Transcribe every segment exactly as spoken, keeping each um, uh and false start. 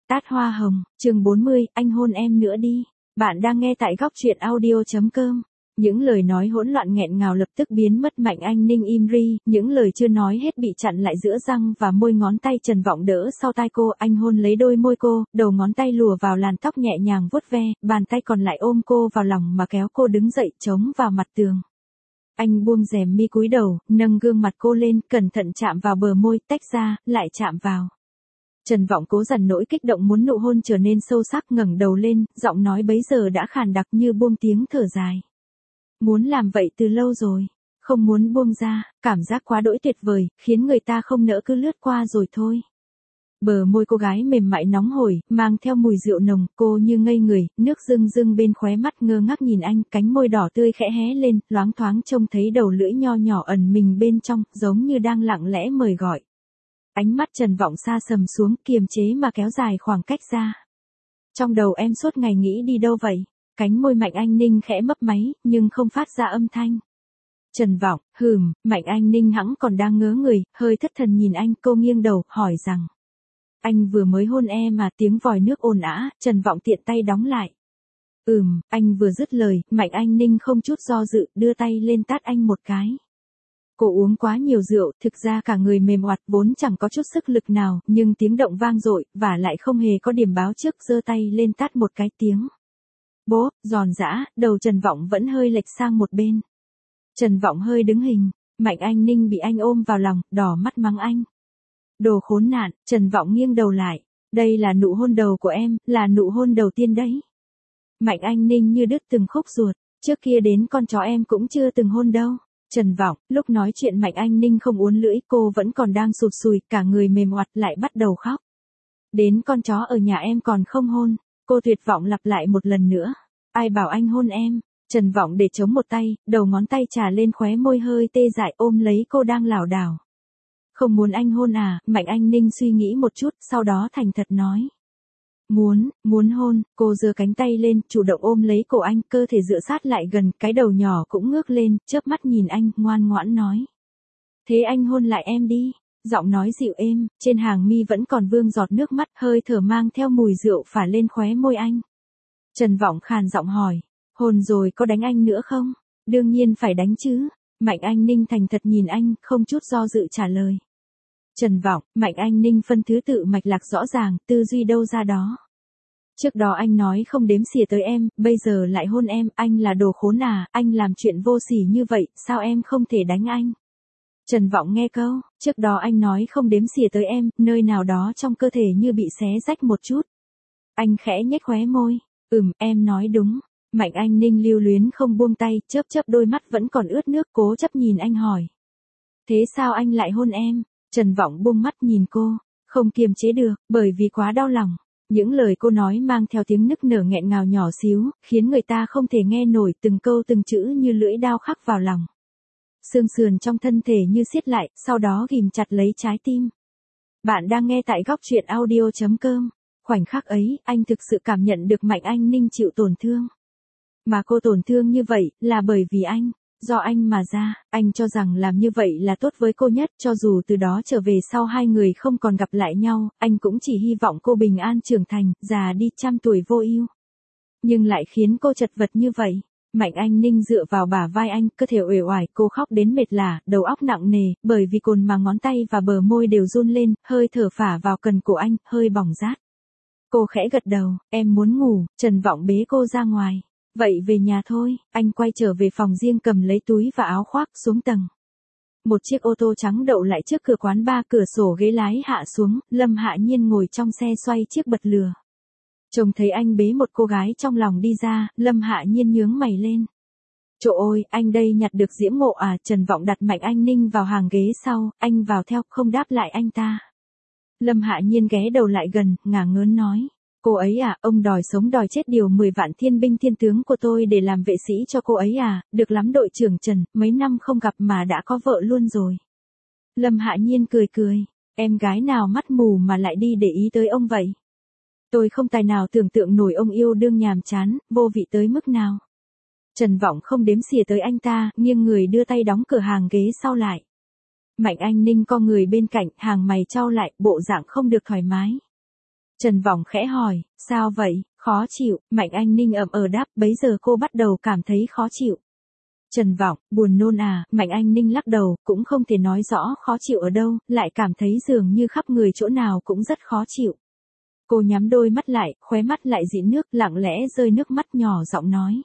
Tát hoa hồng, chương bốn mươi, anh hôn em nữa đi. Bạn đang nghe tại góc truyện audio chấm com. Những lời nói hỗn loạn nghẹn ngào lập tức biến mất. Mạnh Anh Ninh im ri, những lời chưa nói hết bị chặn lại giữa răng và môi. Ngón tay Trần Vọng đỡ sau tai cô, anh hôn lấy đôi môi cô, đầu ngón tay lùa vào làn tóc nhẹ nhàng vuốt ve, bàn tay còn lại ôm cô vào lòng mà kéo cô đứng dậy chống vào mặt tường. Anh buông rèm mi cúi đầu, nâng gương mặt cô lên, cẩn thận chạm vào bờ môi, tách ra, lại chạm vào. Trần Vọng cố dằn nỗi kích động muốn nụ hôn trở nên sâu sắc, ngẩng đầu lên, giọng nói bấy giờ đã khàn đặc như buông tiếng thở dài. Muốn làm vậy từ lâu rồi, không muốn buông ra, cảm giác quá đỗi tuyệt vời, khiến người ta không nỡ cứ lướt qua rồi thôi. Bờ môi cô gái mềm mại nóng hổi, mang theo mùi rượu nồng, cô như ngây người, nước rưng rưng bên khóe mắt, ngơ ngác nhìn anh, cánh môi đỏ tươi khẽ hé lên, loáng thoáng trông thấy đầu lưỡi nho nhỏ ẩn mình bên trong, giống như đang lặng lẽ mời gọi. Ánh mắt Trần Vọng xa sầm xuống, kiềm chế mà kéo dài khoảng cách ra. Trong đầu em suốt ngày nghĩ đi đâu vậy? Cánh môi Mạnh Anh Ninh khẽ mấp máy, nhưng không phát ra âm thanh. Trần Vọng, hừm, Mạnh Anh Ninh hẵng còn đang ngớ người, hơi thất thần nhìn anh, cô nghiêng đầu, hỏi rằng. Anh vừa mới hôn em mà. Tiếng vòi nước ồn ào, Trần Vọng tiện tay đóng lại. Ừm, anh vừa dứt lời, Mạnh Anh Ninh không chút do dự, đưa tay lên tát anh một cái. Cô uống quá nhiều rượu, thực ra cả người mềm oặt, vốn chẳng có chút sức lực nào, nhưng tiếng động vang dội, và lại không hề có điểm báo trước, giơ tay lên tát một cái tiếng. Bốp, giòn giã, đầu Trần Vọng vẫn hơi lệch sang một bên. Trần Vọng hơi đứng hình, Mạnh Anh Ninh bị anh ôm vào lòng, đỏ mắt mắng anh. Đồ khốn nạn, Trần Vọng nghiêng đầu lại. Đây là nụ hôn đầu của em, là nụ hôn đầu tiên đấy. Mạnh Anh Ninh như đứt từng khúc ruột, trước kia đến con chó em cũng chưa từng hôn đâu. Trần Vọng, lúc nói chuyện Mạnh Anh Ninh không uốn lưỡi, cô vẫn còn đang sụt sùi, cả người mềm oặt lại bắt đầu khóc. Đến con chó ở nhà em còn không hôn, cô tuyệt vọng lặp lại một lần nữa. Ai bảo anh hôn em? Trần Vọng để chống một tay, đầu ngón tay trà lên khóe môi hơi tê dại ôm lấy cô đang lảo đảo. Không muốn anh hôn à? Mạnh Anh Ninh suy nghĩ một chút, sau đó thành thật nói. Muốn, muốn hôn, cô giơ cánh tay lên, chủ động ôm lấy cổ anh, cơ thể dựa sát lại gần, cái đầu nhỏ cũng ngước lên, chớp mắt nhìn anh, ngoan ngoãn nói. Thế anh hôn lại em đi, giọng nói dịu êm, trên hàng mi vẫn còn vương giọt nước mắt, hơi thở mang theo mùi rượu phả lên khóe môi anh. Trần Vọng khàn giọng hỏi, hôn rồi có đánh anh nữa không? Đương nhiên phải đánh chứ. Mạnh Anh Ninh thành thật nhìn anh, không chút do dự trả lời. Trần Vọng, Mạnh Anh Ninh phân thứ tự mạch lạc rõ ràng, tư duy đâu ra đó. Trước đó anh nói không đếm xỉa tới em, bây giờ lại hôn em, anh là đồ khốn à, anh làm chuyện vô sỉ như vậy, sao em không thể đánh anh? Trần Vọng nghe câu, trước đó anh nói không đếm xỉa tới em, nơi nào đó trong cơ thể như bị xé rách một chút. Anh khẽ nhếch khóe môi, ừm, em nói đúng. Mạnh Anh Ninh lưu luyến không buông tay, chớp chớp đôi mắt vẫn còn ướt nước, cố chấp nhìn anh hỏi. Thế sao anh lại hôn em? Trần Vọng buông mắt nhìn cô, không kiềm chế được, bởi vì quá đau lòng. Những lời cô nói mang theo tiếng nức nở nghẹn ngào nhỏ xíu, khiến người ta không thể nghe nổi, từng câu từng chữ như lưỡi dao khắc vào lòng. Xương sườn trong thân thể như siết lại, sau đó ghim chặt lấy trái tim. Bạn đang nghe tại góc truyện audio chấm com. Khoảnh khắc ấy, anh thực sự cảm nhận được Mạnh Anh Ninh chịu tổn thương. Mà cô tổn thương như vậy, là bởi vì anh. Do anh mà ra, anh cho rằng làm như vậy là tốt với cô nhất, cho dù từ đó trở về sau hai người không còn gặp lại nhau, anh cũng chỉ hy vọng cô bình an trưởng thành, già đi trăm tuổi vô ưu. Nhưng lại khiến cô chật vật như vậy. Mạnh Anh Ninh dựa vào bả vai anh, cơ thể uể oải, cô khóc đến mệt lả, đầu óc nặng nề, bởi vì cồn mà ngón tay và bờ môi đều run lên, hơi thở phả vào cần cổ anh, hơi bỏng rát. Cô khẽ gật đầu, em muốn ngủ. Trần Vọng bế cô ra ngoài. Vậy về nhà thôi, anh quay trở về phòng riêng cầm lấy túi và áo khoác xuống tầng. Một chiếc ô tô trắng đậu lại trước cửa quán bar, cửa sổ ghế lái hạ xuống, Lâm Hạ Nhiên ngồi trong xe xoay chiếc bật lửa. Trông thấy anh bế một cô gái trong lòng đi ra, Lâm Hạ Nhiên nhướng mày lên. Trời ơi, anh đây nhặt được Diễm Ngộ à? Trần Vọng đặt Mạnh Anh Ninh vào hàng ghế sau, anh vào theo, không đáp lại anh ta. Lâm Hạ Nhiên ghé đầu lại gần, ngả ngớn nói. Cô ấy à, ông đòi sống đòi chết điều mười vạn thiên binh thiên tướng của tôi để làm vệ sĩ cho cô ấy à? Được lắm đội trưởng Trần, mấy năm không gặp mà đã có vợ luôn rồi. Lâm Hạ Nhiên cười cười, em gái nào mắt mù mà lại đi để ý tới ông vậy? Tôi không tài nào tưởng tượng nổi ông yêu đương nhàm chán, vô vị tới mức nào. Trần Vọng không đếm xỉa tới anh ta, nghiêng người đưa tay đóng cửa hàng ghế sau lại. Mạnh Anh Ninh co người bên cạnh, hàng mày chau lại, bộ dạng không được thoải mái. Trần Vọng khẽ hỏi, sao vậy, khó chịu, Mạnh Anh Ninh ậm ờ đáp, bấy giờ cô bắt đầu cảm thấy khó chịu. Trần Vọng, buồn nôn à, Mạnh Anh Ninh lắc đầu, cũng không thể nói rõ khó chịu ở đâu, lại cảm thấy dường như khắp người chỗ nào cũng rất khó chịu. Cô nhắm đôi mắt lại, khóe mắt lại dịn nước, lặng lẽ rơi nước mắt nhỏ giọng nói.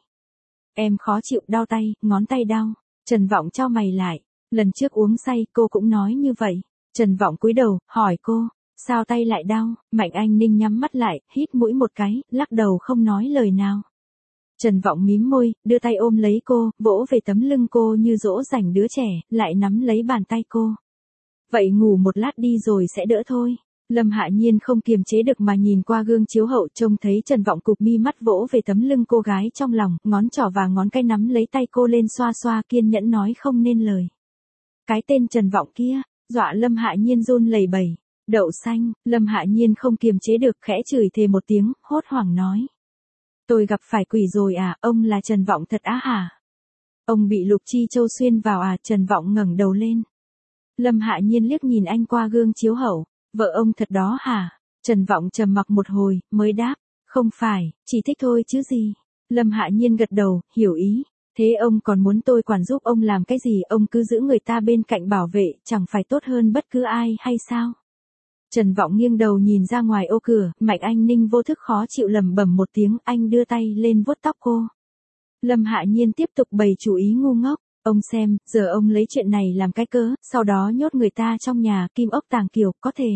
Em khó chịu, đau tay, ngón tay đau. Trần Vọng chau mày lại, lần trước uống say cô cũng nói như vậy. Trần Vọng cúi đầu, hỏi cô, sao tay lại đau? Mạnh Anh Ninh nhắm mắt lại, hít mũi một cái, lắc đầu không nói lời nào. Trần Vọng mím môi, đưa tay ôm lấy cô, vỗ về tấm lưng cô như dỗ dành đứa trẻ, lại nắm lấy bàn tay cô. Vậy ngủ một lát đi rồi sẽ đỡ thôi. Lâm Hạ Nhiên không kiềm chế được mà nhìn qua gương chiếu hậu, trông thấy Trần Vọng cụp mi mắt vỗ về tấm lưng cô gái trong lòng, ngón trỏ và ngón cái nắm lấy tay cô lên xoa xoa, kiên nhẫn nói không nên lời. Cái tên Trần Vọng kia, dọa Lâm Hạ Nhiên run lẩy bẩy. Đậu xanh, Lâm Hạ Nhiên không kiềm chế được, khẽ chửi thề một tiếng, hốt hoảng nói. Tôi gặp phải quỷ rồi à, ông là Trần Vọng thật á hả? Ông bị Lục Chi Châu xuyên vào à? Trần Vọng ngẩng đầu lên. Lâm Hạ Nhiên liếc nhìn anh qua gương chiếu hậu, vợ ông thật đó hả? Trần Vọng trầm mặc một hồi, mới đáp, không phải, chỉ thích thôi chứ gì. Lâm Hạ Nhiên gật đầu, hiểu ý. Thế ông còn muốn tôi quản giúp ông làm cái gì, ông cứ giữ người ta bên cạnh bảo vệ, chẳng phải tốt hơn bất cứ ai hay sao? Trần Vọng nghiêng đầu nhìn ra ngoài ô cửa, Mạnh Anh Ninh vô thức khó chịu lẩm bẩm một tiếng, anh đưa tay lên vuốt tóc cô. Lâm Hạ Nhiên tiếp tục bày chủ ý ngu ngốc, ông xem, giờ ông lấy chuyện này làm cái cớ, sau đó nhốt người ta trong nhà, kim ốc tàng kiều, có thể.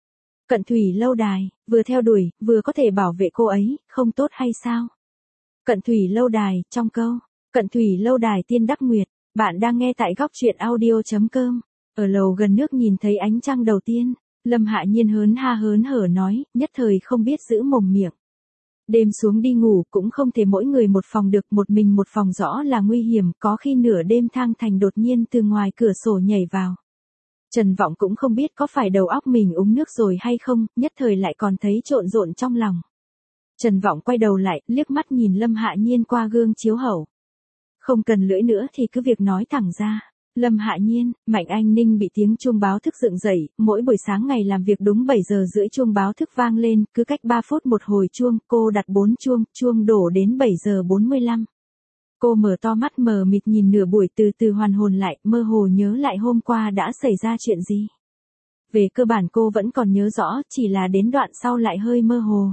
Cận Thủy lâu đài, vừa theo đuổi, vừa có thể bảo vệ cô ấy, không tốt hay sao? Cận Thủy lâu đài, trong câu, Cận Thủy lâu đài tiên đắc nguyệt, bạn đang nghe tại góc truyện audio.com. Ở lầu gần nước nhìn thấy ánh trăng đầu tiên. Lâm Hạ Nhiên hớn ha hớn hở nói, nhất thời không biết giữ mồm miệng. Đêm xuống đi ngủ cũng không thể mỗi người một phòng được, một mình một phòng rõ là nguy hiểm, có khi nửa đêm Thang Thành đột nhiên từ ngoài cửa sổ nhảy vào. Trần Vọng cũng không biết có phải đầu óc mình uống nước rồi hay không, nhất thời lại còn thấy trộn rộn trong lòng. Trần Vọng quay đầu lại, liếc mắt nhìn Lâm Hạ Nhiên qua gương chiếu hậu. Không cần lưỡi nữa thì cứ việc nói thẳng ra. Lâm Hạ Nhiên, Mạnh Anh Ninh bị tiếng chuông báo thức dựng dậy, mỗi buổi sáng ngày làm việc đúng bảy giờ rưỡi chuông báo thức vang lên, cứ cách ba phút một hồi chuông, cô đặt bốn chuông, chuông đổ đến bảy giờ bốn mươi lăm. Cô mở to mắt mờ mịt nhìn nửa buổi từ từ hoàn hồn lại, mơ hồ nhớ lại hôm qua đã xảy ra chuyện gì. Về cơ bản cô vẫn còn nhớ rõ, chỉ là đến đoạn sau lại hơi mơ hồ.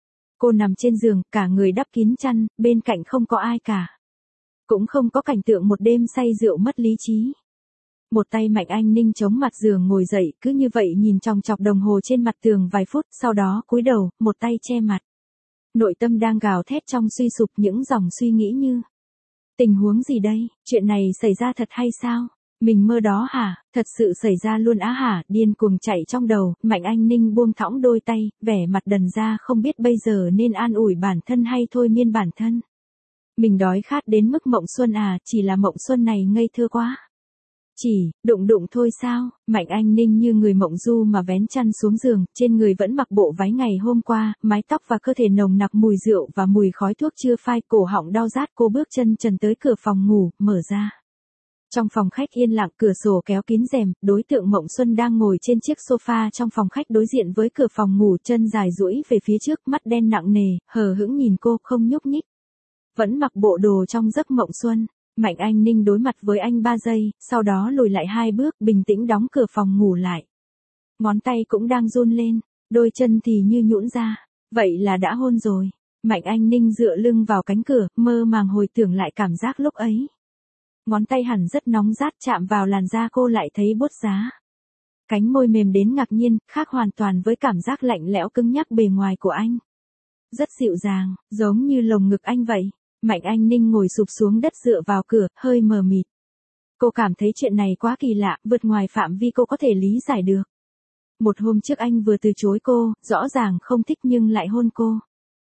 Cô nằm trên giường, cả người đắp kín chăn, bên cạnh không có ai cả. Cũng không có cảnh tượng một đêm say rượu mất lý trí. Một tay Mạnh Anh Ninh chống mặt giường ngồi dậy, cứ như vậy nhìn chòng chọc đồng hồ trên mặt tường vài phút, sau đó cúi đầu, một tay che mặt. Nội tâm đang gào thét trong suy sụp những dòng suy nghĩ như. Tình huống gì đây, chuyện này xảy ra thật hay sao? Mình mơ đó hả, thật sự xảy ra luôn á hả, điên cuồng chạy trong đầu, Mạnh Anh Ninh buông thõng đôi tay, vẻ mặt đần ra không biết bây giờ nên an ủi bản thân hay thôi miên bản thân. Mình đói khát đến mức mộng xuân à, chỉ là mộng xuân này ngây thơ quá. Chỉ, đụng đụng thôi sao, Mạnh Anh Ninh như người mộng du mà vén chăn xuống giường, trên người vẫn mặc bộ váy ngày hôm qua, mái tóc và cơ thể nồng nặc mùi rượu và mùi khói thuốc chưa phai, cổ họng đau rát, cô bước chân trần tới cửa phòng ngủ, mở ra. Trong phòng khách yên lặng, cửa sổ kéo kín rèm, đối tượng Mộng Xuân đang ngồi trên chiếc sofa trong phòng khách đối diện với cửa phòng ngủ, chân dài duỗi về phía trước, mắt đen nặng nề, hờ hững nhìn cô, không nhúc nhích. Vẫn mặc bộ đồ trong giấc mộng xuân. Mạnh Anh Ninh đối mặt với anh ba giây, sau đó lùi lại hai bước, bình tĩnh đóng cửa phòng ngủ lại. Ngón tay cũng đang run lên, đôi chân thì như nhũn ra. Vậy là đã hôn rồi. Mạnh Anh Ninh dựa lưng vào cánh cửa, mơ màng hồi tưởng lại cảm giác lúc ấy. Ngón tay hẳn rất nóng rát, chạm vào làn da cô lại thấy buốt giá. Cánh môi mềm đến ngạc nhiên, khác hoàn toàn với cảm giác lạnh lẽo cứng nhắc bề ngoài của anh. Rất dịu dàng, giống như lồng ngực anh vậy. Mạnh Anh Ninh ngồi sụp xuống đất dựa vào cửa, hơi mờ mịt. Cô cảm thấy chuyện này quá kỳ lạ, vượt ngoài phạm vi cô có thể lý giải được. Một hôm trước anh vừa từ chối cô, rõ ràng không thích nhưng lại hôn cô.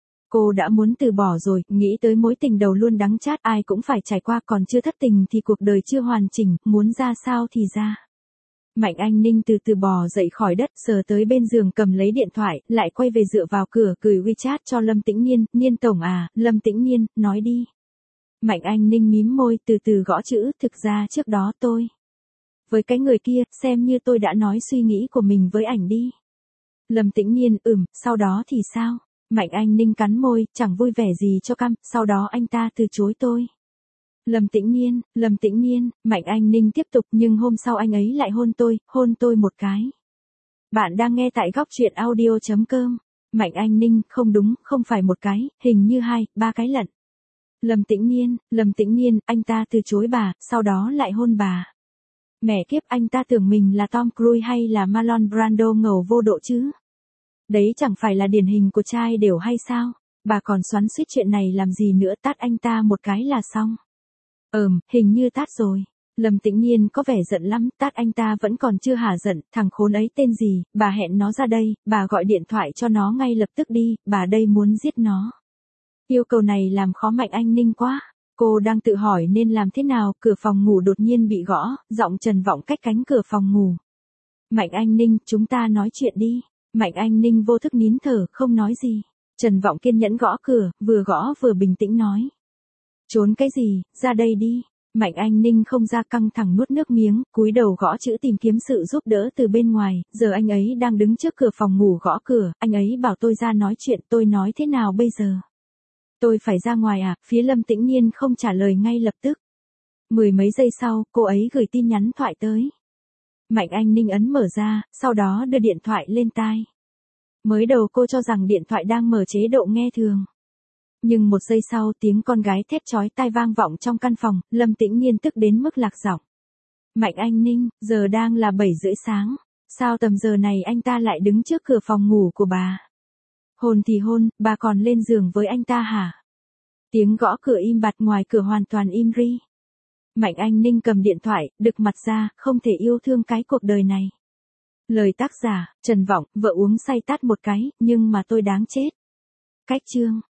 Cô đã muốn từ bỏ rồi, nghĩ tới mối tình đầu luôn đắng chát, ai cũng phải trải qua, còn chưa thất tình thì cuộc đời chưa hoàn chỉnh, muốn ra sao thì ra. Mạnh Anh Ninh từ từ bò dậy khỏi đất, sờ tới bên giường cầm lấy điện thoại, lại quay về dựa vào cửa, gửi WeChat cho Lâm Tĩnh Niên, Niên tổng à, Lâm Tĩnh Niên, nói đi. Mạnh Anh Ninh mím môi, từ từ gõ chữ, thực ra trước đó tôi. Với cái người kia, xem như tôi đã nói suy nghĩ của mình với ảnh đi. Lâm Tĩnh Nhiên, ừm, sau đó thì sao? Mạnh Anh Ninh cắn môi, chẳng vui vẻ gì cho cam, sau đó anh ta từ chối tôi. Lâm Tĩnh Nhiên, Lâm Tĩnh Nhiên, Mạnh Anh Ninh tiếp tục, nhưng hôm sau anh ấy lại hôn tôi, hôn tôi một cái. Bạn đang nghe tại góc truyện audio.com. Mạnh Anh Ninh, không đúng, không phải một cái, hình như hai, ba cái lận. Lâm Tĩnh Nhiên, Lâm Tĩnh Nhiên, anh ta từ chối bà, sau đó lại hôn bà. Mẹ kiếp, anh ta tưởng mình là Tom Cruise hay là Marlon Brando ngầu vô độ chứ. Đấy chẳng phải là điển hình của trai đều hay sao? Bà còn xoắn xuýt chuyện này làm gì nữa, tát anh ta một cái là xong. Ừm, hình như tát rồi. Lâm Tĩnh Nhiên có vẻ giận lắm, tát anh ta vẫn còn chưa hả giận, thằng khốn ấy tên gì, bà hẹn nó ra đây, bà gọi điện thoại cho nó ngay lập tức đi, bà đây muốn giết nó. Yêu cầu này làm khó Mạnh Anh Ninh quá. Cô đang tự hỏi nên làm thế nào, cửa phòng ngủ đột nhiên bị gõ, giọng Trần vọng cách cánh cửa phòng ngủ. Mạnh Anh Ninh, chúng ta nói chuyện đi. Mạnh Anh Ninh vô thức nín thở, không nói gì. Trần vọng kiên nhẫn gõ cửa, vừa gõ vừa bình tĩnh nói. Trốn cái gì, ra đây đi. Mạnh Anh Ninh không ra, căng thẳng nuốt nước miếng, cúi đầu gõ chữ tìm kiếm sự giúp đỡ từ bên ngoài, giờ anh ấy đang đứng trước cửa phòng ngủ gõ cửa, anh ấy bảo tôi ra nói chuyện, tôi nói thế nào bây giờ? Tôi phải ra ngoài à, phía Lâm Tĩnh Nhiên không trả lời ngay lập tức. Mười mấy giây sau, cô ấy gửi tin nhắn thoại tới. Mạnh Anh Ninh ấn mở ra, sau đó đưa điện thoại lên tai. Mới đầu cô cho rằng điện thoại đang mở chế độ nghe thường. Nhưng một giây sau tiếng con gái thét chói tai vang vọng trong căn phòng, Lâm Tĩnh Nhiên tức đến mức lạc giọng. Mạnh Anh Ninh, giờ đang là bảy rưỡi sáng. Sao tầm giờ này anh ta lại đứng trước cửa phòng ngủ của bà? Hôn thì hôn, bà còn lên giường với anh ta hả? Tiếng gõ cửa im bặt, ngoài cửa hoàn toàn im ri. Mạnh Anh Ninh cầm điện thoại, đực mặt ra, không thể yêu thương cái cuộc đời này. Lời tác giả, Trần Vọng, vợ uống say tát một cái, nhưng mà tôi đáng chết. Cách chương.